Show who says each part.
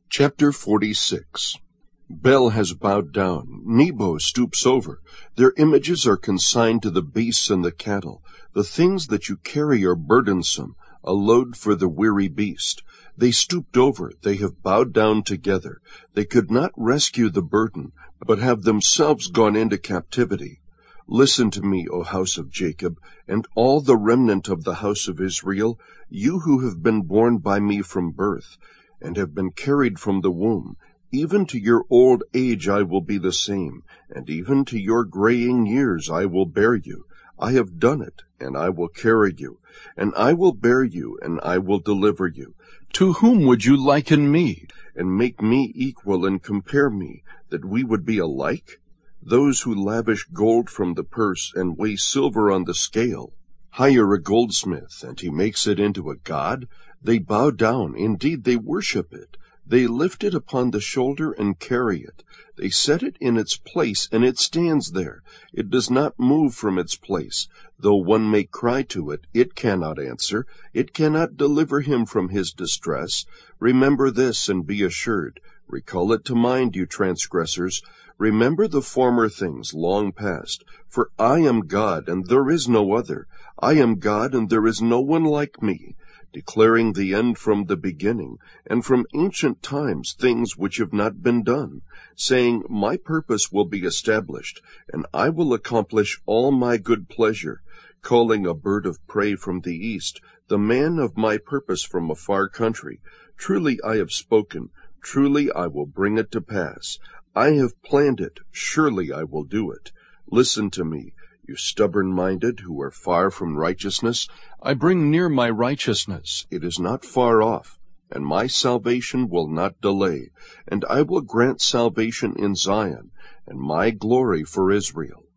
Speaker 1: Chapter 46. Bel has bowed down, Nebo stoops over. Their images are consigned to the beasts and the cattle. The things that you carry are burdensome, a load for the weary beast. They stooped over, they have bowed down together. They could not rescue the burden, but have themselves gone into captivity. Listen to me, O house of Jacob, and all the remnant of the house of Israel, you who have been born by me from birth, and have been carried from the womb. Even to your old age I will be the same, and even to your graying years I will bear you. I have done it, and I will carry you, and I will bear you, and I will deliver you. To whom would you liken me, and make me equal and compare me, that we would be alike? Those who lavish gold from the purse and weigh silver on the scale. Hire a goldsmith, and he makes it into a god? They bow down, indeed they worship it. They lift it upon the shoulder and carry it. They set it in its place, and it stands there. It does not move from its place. Though one may cry to it, it cannot answer. It cannot deliver him from his distress. Remember this, and be assured. Recall it to mind, you transgressors. Remember the former things long past. For I am God, and there is no other. I am God, and there is no one like me, declaring the end from the beginning, and from ancient times things which have not been done, saying, My purpose will be established, and I will accomplish all my good pleasure, calling a bird of prey from the east, the man of my purpose from a far country. Truly I have spoken, truly I will bring it to pass. I have planned it, surely I will do it. Listen to me, you stubborn-minded who are far from righteousness. I bring near my righteousness, it is not far off, and my salvation will not delay. And I will grant salvation in Zion, and my glory for Israel.